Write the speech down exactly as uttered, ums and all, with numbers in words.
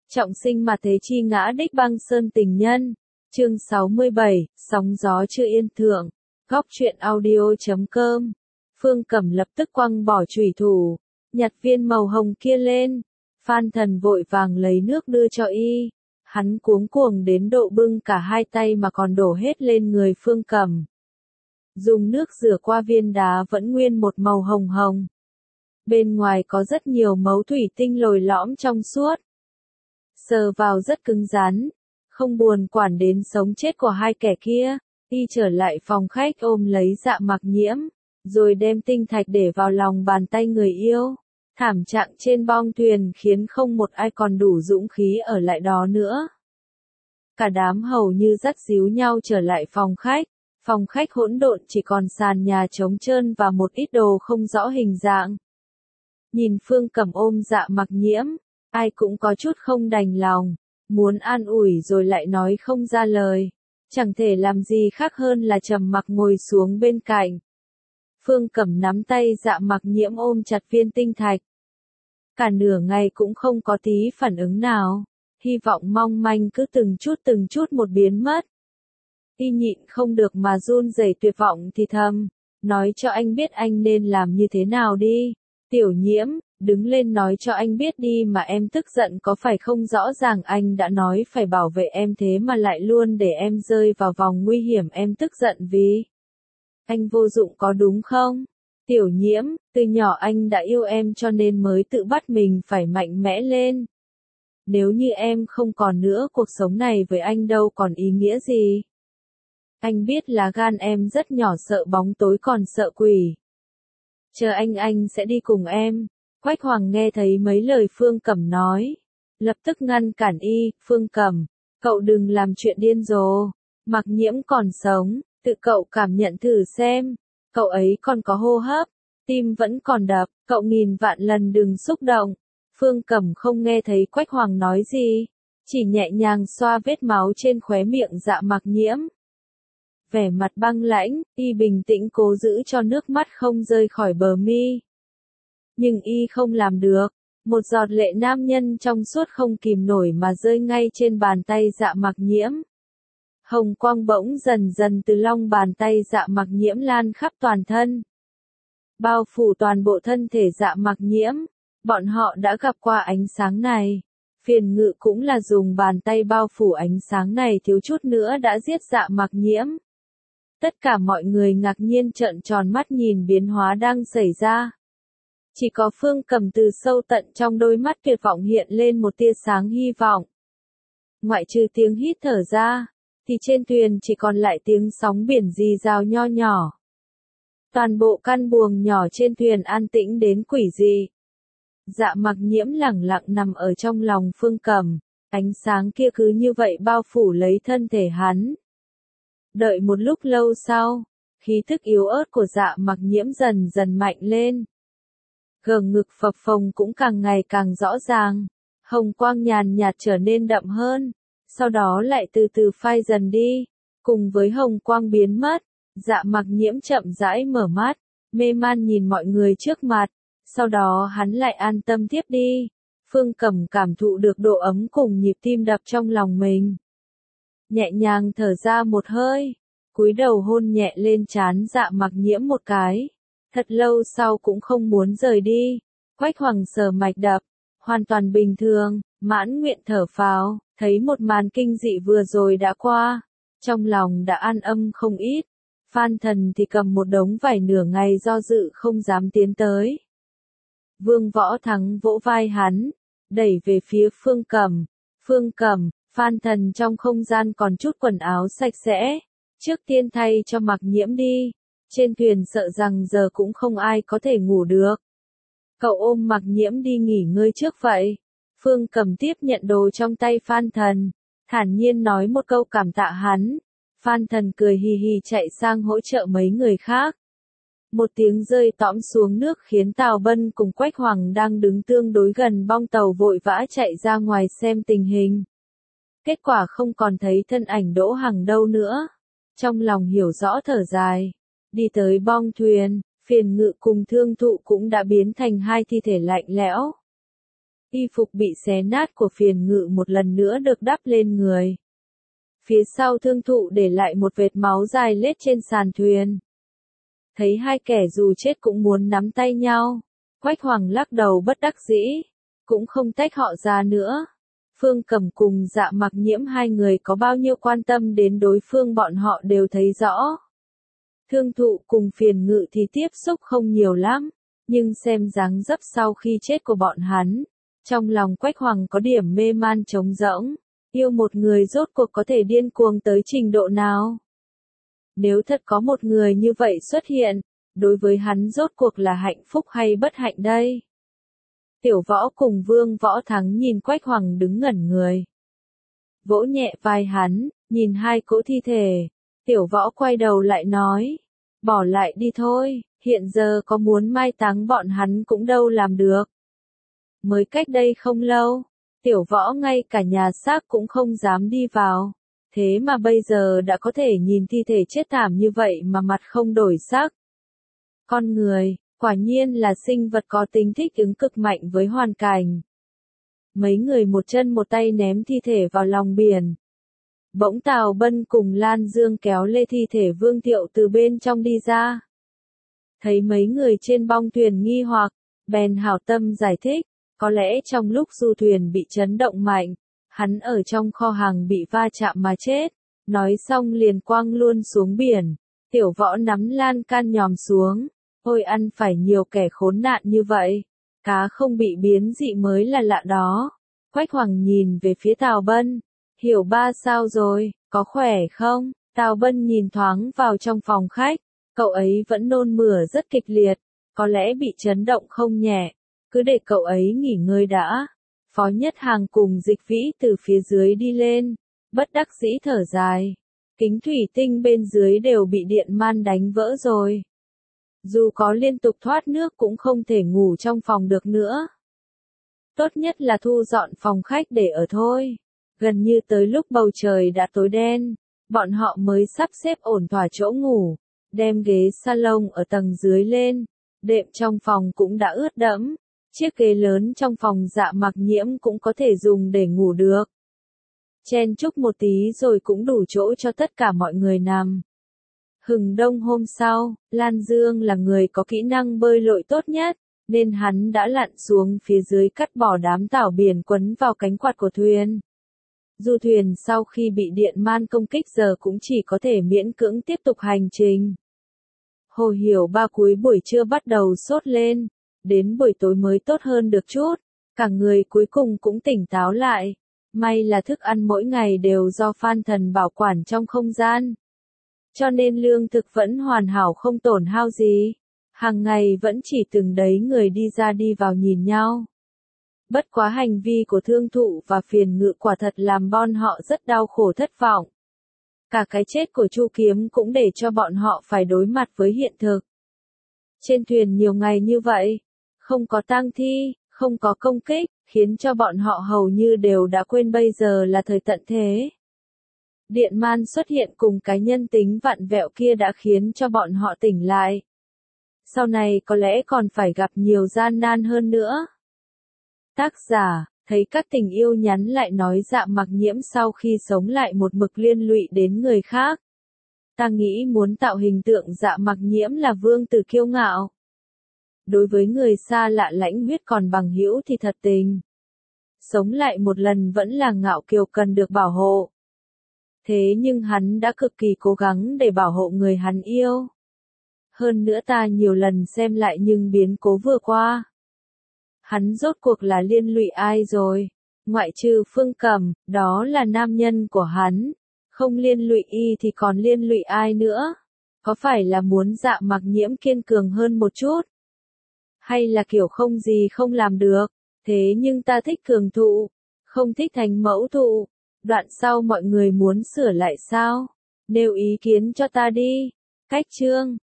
Trọng sinh mà thế chi ngã đích băng sơn tình nhân. Chương sáu mươi bảy, sóng gió chưa yên thượng. Góc truyện audio chấm com. Phương Cẩm lập tức quăng bỏ chủy thủ, nhặt viên màu hồng kia lên. Phan Thần vội vàng lấy nước đưa cho y. Hắn cuống cuồng đến độ bưng cả hai tay mà còn đổ hết lên người Phương Cẩm. Dùng nước rửa qua viên đá vẫn nguyên một màu hồng hồng. Bên ngoài có rất nhiều mấu thủy tinh lồi lõm trong suốt. Sờ vào rất cứng rắn, không buồn quản đến sống chết của hai kẻ kia. Y trở lại phòng khách ôm lấy Dạ Mặc Nhiễm, rồi đem tinh thạch để vào lòng bàn tay người yêu. Thảm trạng trên bong thuyền khiến không một ai còn đủ dũng khí ở lại đó nữa. Cả đám hầu như dắt díu nhau trở lại phòng khách. Phòng khách hỗn độn chỉ còn sàn nhà trống trơn và một ít đồ không rõ hình dạng. Nhìn Phương Cẩm ôm Dạ Mặc Nhiễm, ai cũng có chút không đành lòng, muốn an ủi rồi lại nói không ra lời. Chẳng thể làm gì khác hơn là trầm mặc ngồi xuống bên cạnh. Phương Cẩm nắm tay Dạ Mặc Nhiễm ôm chặt viên tinh thạch. Cả nửa ngày cũng không có tí phản ứng nào, hy vọng mong manh cứ từng chút từng chút một biến mất. Y nhịn không được mà run rẩy tuyệt vọng thì thầm, nói cho anh biết anh nên làm như thế nào đi. Tiểu Nhiễm, đứng lên nói cho anh biết đi mà em tức giận có phải không, rõ ràng anh đã nói phải bảo vệ em thế mà lại luôn để em rơi vào vòng nguy hiểm, em tức giận vì anh vô dụng có đúng không? Tiểu Nhiễm, từ nhỏ anh đã yêu em cho nên mới tự bắt mình phải mạnh mẽ lên. Nếu như em không còn nữa, cuộc sống này với anh đâu còn ý nghĩa gì. Anh biết là gan em rất nhỏ, sợ bóng tối còn sợ quỷ. Chờ anh anh sẽ đi cùng em. Quách Hoàng nghe thấy mấy lời Phương Cẩm nói, lập tức ngăn cản y. Phương Cẩm, cậu đừng làm chuyện điên rồ. Mặc Nhiễm còn sống, tự cậu cảm nhận thử xem. Cậu ấy còn có hô hấp, tim vẫn còn đập, cậu nghìn vạn lần đừng xúc động. Phương Cẩm không nghe thấy Quách Hoàng nói gì, chỉ nhẹ nhàng xoa vết máu trên khóe miệng Dạ Mặc Nhiễm. Vẻ mặt băng lãnh, y bình tĩnh cố giữ cho nước mắt không rơi khỏi bờ mi. Nhưng y không làm được, một giọt lệ nam nhân trong suốt không kìm nổi mà rơi ngay trên bàn tay Dạ Mặc Nhiễm. Hồng quang bỗng dần dần từ lòng bàn tay Dạ Mặc Nhiễm lan khắp toàn thân, bao phủ toàn bộ thân thể Dạ Mặc Nhiễm. Bọn họ đã gặp qua ánh sáng này. Phiền Ngự cũng là dùng bàn tay bao phủ ánh sáng này thiếu chút nữa đã giết Dạ Mặc Nhiễm. Tất cả mọi người ngạc nhiên trợn tròn mắt nhìn biến hóa đang xảy ra. Chỉ có Phương Cẩm từ sâu tận trong đôi mắt tuyệt vọng hiện lên một tia sáng hy vọng. Ngoại trừ tiếng hít thở ra, thì trên thuyền chỉ còn lại tiếng sóng biển rì rào nho nhỏ. Toàn bộ căn buồng nhỏ trên thuyền an tĩnh đến quỷ dị. Dạ Mặc Nhiễm lẳng lặng nằm ở trong lòng Phương Cẩm, ánh sáng kia cứ như vậy bao phủ lấy thân thể hắn. Đợi một lúc lâu sau, khí thức yếu ớt của Dạ Mặc Nhiễm dần dần mạnh lên. Gờ ngực phập phồng cũng càng ngày càng rõ ràng, hồng quang nhàn nhạt trở nên đậm hơn, sau đó lại từ từ phai dần đi. Cùng với hồng quang biến mất, Dạ Mặc Nhiễm chậm rãi mở mắt, mê man nhìn mọi người trước mặt, sau đó hắn lại an tâm tiếp đi. Phương Cẩm cảm thụ được độ ấm cùng nhịp tim đập trong lòng mình. Nhẹ nhàng thở ra một hơi, cúi đầu hôn nhẹ lên trán Dạ Mặc Nhiễm một cái. Thật lâu sau cũng không muốn rời đi. Quách Hoàng sờ mạch đập, hoàn toàn bình thường, mãn nguyện thở phào, thấy một màn kinh dị vừa rồi đã qua, trong lòng đã an âm không ít. Phan Thần thì cầm một đống vải nửa ngày do dự không dám tiến tới. Vương Võ Thắng vỗ vai hắn, đẩy về phía Phương Cẩm. Phương Cẩm, Phan Thần trong không gian còn chút quần áo sạch sẽ, trước tiên thay cho Mặc Nhiễm đi. Trên thuyền sợ rằng giờ cũng không ai có thể ngủ được. Cậu ôm Mặc Nhiễm đi nghỉ ngơi trước vậy. Phương Cẩm tiếp nhận đồ trong tay Phan Thần, thản nhiên nói một câu cảm tạ hắn. Phan Thần cười hì hì chạy sang hỗ trợ mấy người khác. Một tiếng rơi tõm xuống nước khiến Tào Bân cùng Quách Hoàng đang đứng tương đối gần bong tàu vội vã chạy ra ngoài xem tình hình. Kết quả không còn thấy thân ảnh Đỗ Hằng đâu nữa. Trong lòng hiểu rõ thở dài. Đi tới bong thuyền, Phiền Ngự cùng Thương Thụ cũng đã biến thành hai thi thể lạnh lẽo. Y phục bị xé nát của Phiền Ngự một lần nữa được đắp lên người. Phía sau Thương Thụ để lại một vệt máu dài lết trên sàn thuyền. Thấy hai kẻ dù chết cũng muốn nắm tay nhau, Quách Hoàng lắc đầu bất đắc dĩ, cũng không tách họ ra nữa. Phương Cẩm cùng Dạ Mặc Nhiễm hai người có bao nhiêu quan tâm đến đối phương bọn họ đều thấy rõ. Thương Thụ cùng Phiền Ngự thì tiếp xúc không nhiều lắm, nhưng xem dáng dấp sau khi chết của bọn hắn, trong lòng Quách Hoàng có điểm mê man trống rỗng, yêu một người rốt cuộc có thể điên cuồng tới trình độ nào. Nếu thật có một người như vậy xuất hiện, đối với hắn rốt cuộc là hạnh phúc hay bất hạnh đây? Tiểu Võ cùng Vương Võ Thắng nhìn Quách Hoàng đứng ngẩn người. Vỗ nhẹ vai hắn, nhìn hai cỗ thi thể, Tiểu Võ quay đầu lại nói, bỏ lại đi thôi, hiện giờ có muốn mai táng bọn hắn cũng đâu làm được. Mới cách đây không lâu, Tiểu Võ ngay cả nhà xác cũng không dám đi vào, thế mà bây giờ đã có thể nhìn thi thể chết thảm như vậy mà mặt không đổi sắc. Con người, quả nhiên là sinh vật có tính thích ứng cực mạnh với hoàn cảnh. Mấy người một chân một tay ném thi thể vào lòng biển. Bỗng Tào Bân cùng Lan Dương kéo lê thi thể Vương Thiệu từ bên trong đi ra. Thấy mấy người trên bong thuyền nghi hoặc, bèn hảo tâm giải thích, có lẽ trong lúc du thuyền bị chấn động mạnh, hắn ở trong kho hàng bị va chạm mà chết. Nói xong liền quăng luôn xuống biển. Tiểu Võ nắm lan can nhòm xuống. Ôi ăn phải nhiều kẻ khốn nạn như vậy. Cá không bị biến dị mới là lạ đó. Quách Hoàng nhìn về phía Tào Bân. Hiểu ba sao rồi, có khỏe không? Tào Bân nhìn thoáng vào trong phòng khách. Cậu ấy vẫn nôn mửa rất kịch liệt. Có lẽ bị chấn động không nhẹ. Cứ để cậu ấy nghỉ ngơi đã. Phó Nhất Hàng cùng Dịch Vĩ từ phía dưới đi lên. Bất đắc dĩ thở dài. Kính thủy tinh bên dưới đều bị điện man đánh vỡ rồi. Dù có liên tục thoát nước cũng không thể ngủ trong phòng được nữa. Tốt nhất là thu dọn phòng khách để ở thôi. Gần như tới lúc bầu trời đã tối đen, bọn họ mới sắp xếp ổn thỏa chỗ ngủ, đem ghế salon ở tầng dưới lên, đệm trong phòng cũng đã ướt đẫm, chiếc ghế lớn trong phòng Dạ Mặc Nhiễm cũng có thể dùng để ngủ được. Chen chúc một tí rồi cũng đủ chỗ cho tất cả mọi người nằm. Hừng đông hôm sau, Lan Dương là người có kỹ năng bơi lội tốt nhất, nên hắn đã lặn xuống phía dưới cắt bỏ đám tảo biển quấn vào cánh quạt của thuyền. Du thuyền sau khi bị điện man công kích giờ cũng chỉ có thể miễn cưỡng tiếp tục hành trình. Hồ Hiểu Ba cuối buổi trưa bắt đầu sốt lên, đến buổi tối mới tốt hơn được chút, cả người cuối cùng cũng tỉnh táo lại. May là thức ăn mỗi ngày đều do Phan Thần bảo quản trong không gian. Cho nên lương thực vẫn hoàn hảo không tổn hao gì. Hàng ngày vẫn chỉ từng đấy người đi ra đi vào nhìn nhau. Bất quá hành vi của Thương Thụ và Phiền Ngự quả thật làm bọn họ rất đau khổ thất vọng. Cả cái chết của Chu Kiếm cũng để cho bọn họ phải đối mặt với hiện thực. Trên thuyền nhiều ngày như vậy, không có tang thi, không có công kích, khiến cho bọn họ hầu như đều đã quên bây giờ là thời tận thế. Điện man xuất hiện cùng cái nhân tính vặn vẹo kia đã khiến cho bọn họ tỉnh lại. Sau này có lẽ còn phải gặp nhiều gian nan hơn nữa. Tác giả, thấy các tình yêu nhắn lại nói Dạ Mặc Nhiễm sau khi sống lại một mực liên lụy đến người khác. Ta nghĩ muốn tạo hình tượng Dạ Mặc Nhiễm là vương tử kiêu ngạo. Đối với người xa lạ lãnh huyết còn bằng hữu thì thật tình. Sống lại một lần vẫn là ngạo kiều cần được bảo hộ. Thế nhưng hắn đã cực kỳ cố gắng để bảo hộ người hắn yêu. Hơn nữa ta nhiều lần xem lại nhưng biến cố vừa qua. Hắn rốt cuộc là liên lụy ai rồi? Ngoại trừ Phương Cẩm, đó là nam nhân của hắn. Không liên lụy y thì còn liên lụy ai nữa? Có phải là muốn Dạ Mặc Nhiễm kiên cường hơn một chút? Hay là kiểu không gì không làm được? Thế nhưng ta thích cường thụ, không thích thành mẫu thụ. Đoạn sau mọi người muốn sửa lại sao? Nêu ý kiến cho ta đi. Cách chương